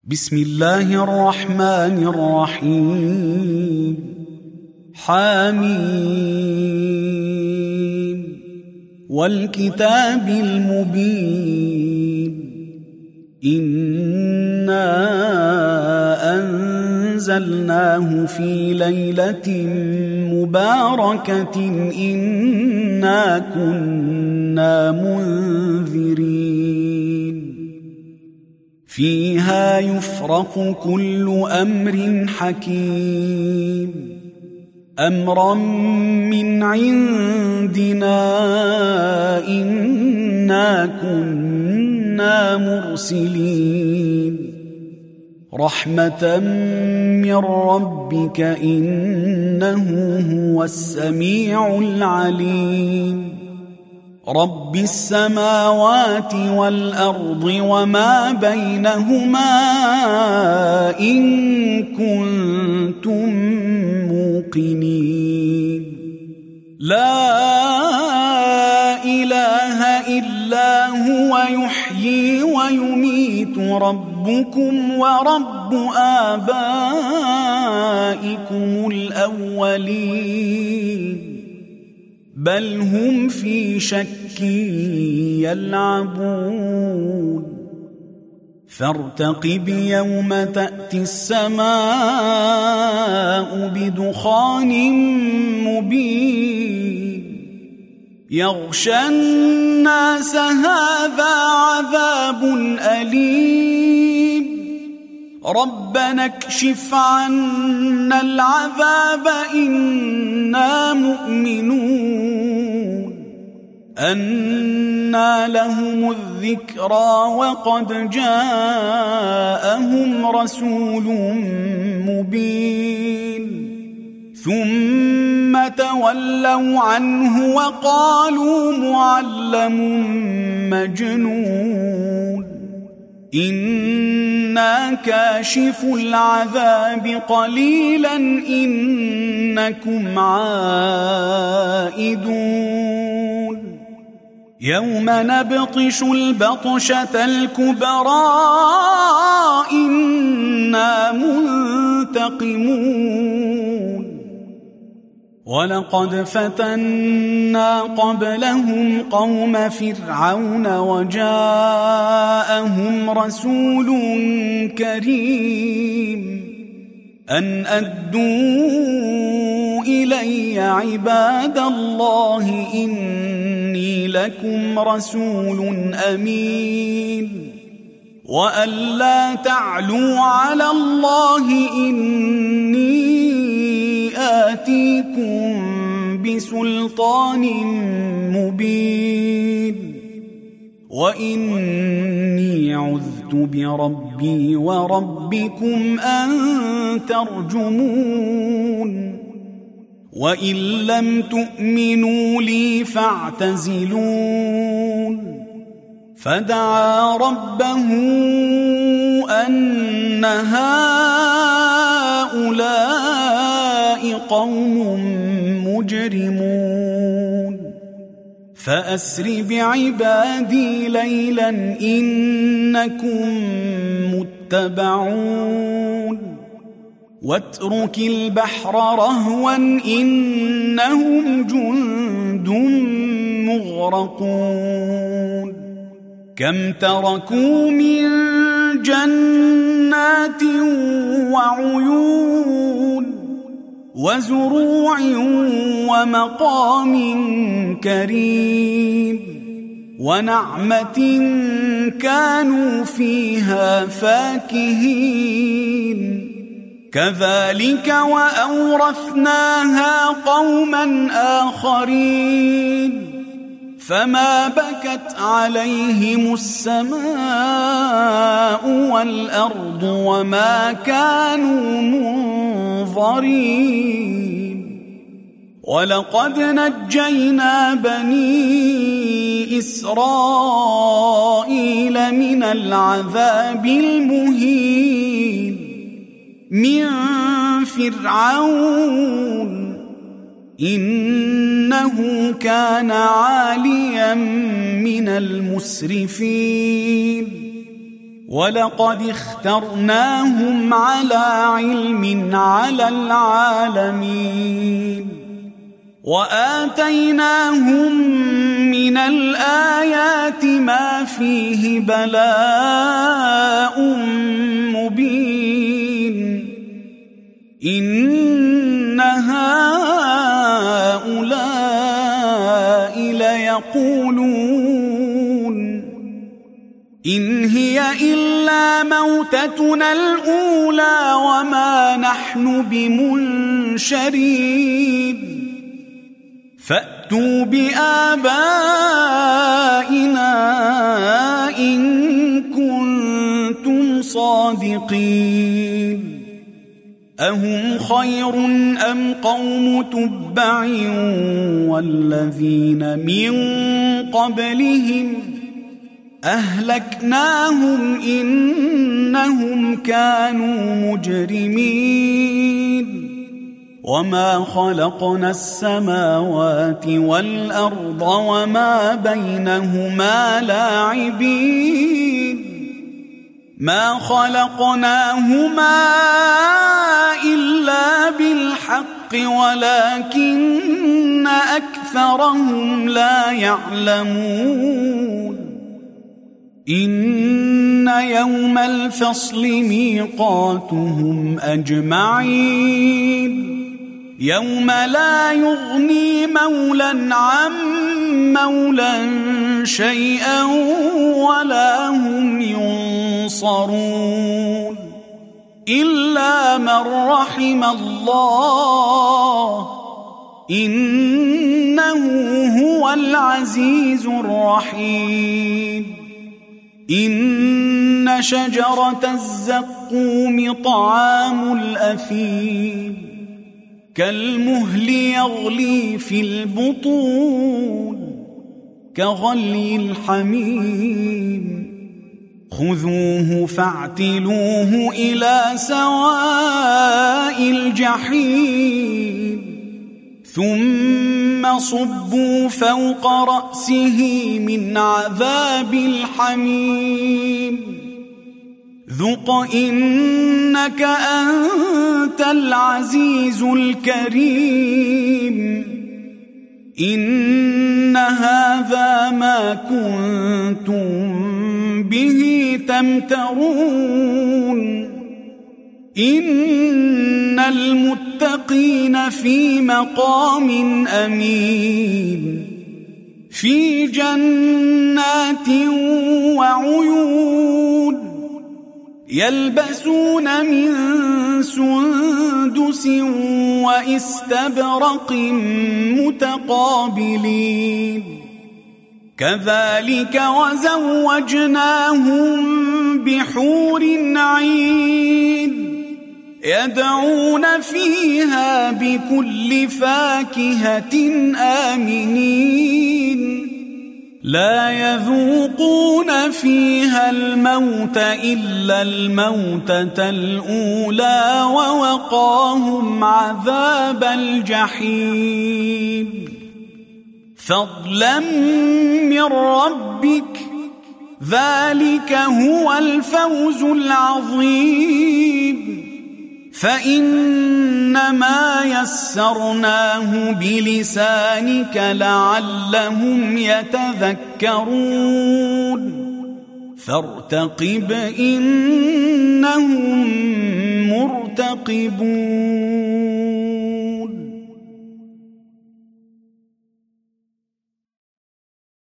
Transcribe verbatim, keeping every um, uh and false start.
بسم الله الرحمن الرحيم. حميم والكتاب المبين. إنا أنزلناه في ليلة مباركة إنا كنا منذرين فيها يفرق كل أمر حكيم أمرا من عندنا إنا كنا مرسلين رحمة من ربك إنه هو السميع العليم رب السماوات والأرض وما بينهما إن كنتم موقنين لا إله إلا هو يحيي ويميت ربكم ورب آبائكم الأولين بل هم في شك يلعبون فارتقب يوم تأتي السماء بدخان مبين يغشى الناس هذا عذاب أليم ربنا اكشف عنا العذاب إنا مؤمنون أنى لهم الذكرى وقد جاءهم رسول مبين ثم تولوا عنه وقالوا معلم مجنون إنا كاشف العذاب قليلا إنكم عائدون يوم نبطش البطشة الكبرى إنا منتقمون ولقد فتنا قبلهم قوم فرعون وجاءهم رسول كريم أن أدوا إلي عباد الله إني لكم رسول أمين وأن لا تعلوا على الله إني آتيكم بسلطان مبين وإني عذت بربي وربكم أن ترجمون وإن لم تؤمنوا لي فاعتزلون فدعا ربه أن هؤلاء قوم مجرمون فأسر بعبادي ليلا إنكم متبعون واترك البحر رهوا إنهم جند مغرقون كم تركوا من جنات وعيون وزروع ومقام كريم ونعمة كانوا فيها فاكهين كذلك وأورثناها قوما آخرين فما بكت عليهم السماء والأرض وما كانوا منظرين ولقد نجينا بني إسرائيل من العذاب المهين من فرعون إنه كان عاليا من المسرفين ولقد اخترناهم على علم على العالمين وآتيناهم من الآيات ما فيه بلاء مبين إن هؤلاء ليقولون إن هي إلا موتتنا الأولى وما نحن بمنشرين فأتوا بآبائنا إن كنتم صادقين أهم خير أم قوم تبع والذين من قبلهم أهلكناهم إنهم كانوا مجرمين وما خلقنا السماوات والأرض وما بينهما لاعبين ما خلقناهما إلا بالحق ولكن أكثرهم لا يعلمون إن يوم الفصل ميقاتهم أجمعين يوم لا يغني مولا عن مولا شيئا ولا هم ينصرون إلا من رحم الله إنه هو العزيز الرحيم إن شجرة الزقوم طعام الأثيم كالمهل يغلي في البطون كغلي الحميم خذوه فاعتلوه إلى سواء الجحيم ثم صبوا فوق رأسه من عذاب الحميم ذق إنك أنت العزيز الكريم إن هذا ما كنتم به تمترون إن المتقين في مقام أمين في جنات وعيون يلبسون من سندس واستبرق متقابلين كذلك وزوجناهم بحور عين يدعون فيها بكل فاكهة آمنين لا يذوقون فيها الموت إلا الموتة الأولى ووقاهم عذاب الجحيم فضلا من ربك ذلك هو الفوز العظيم فإنما يسرناه بلسانك لعلهم يتذكرون فارتقب إنهم مرتقبون.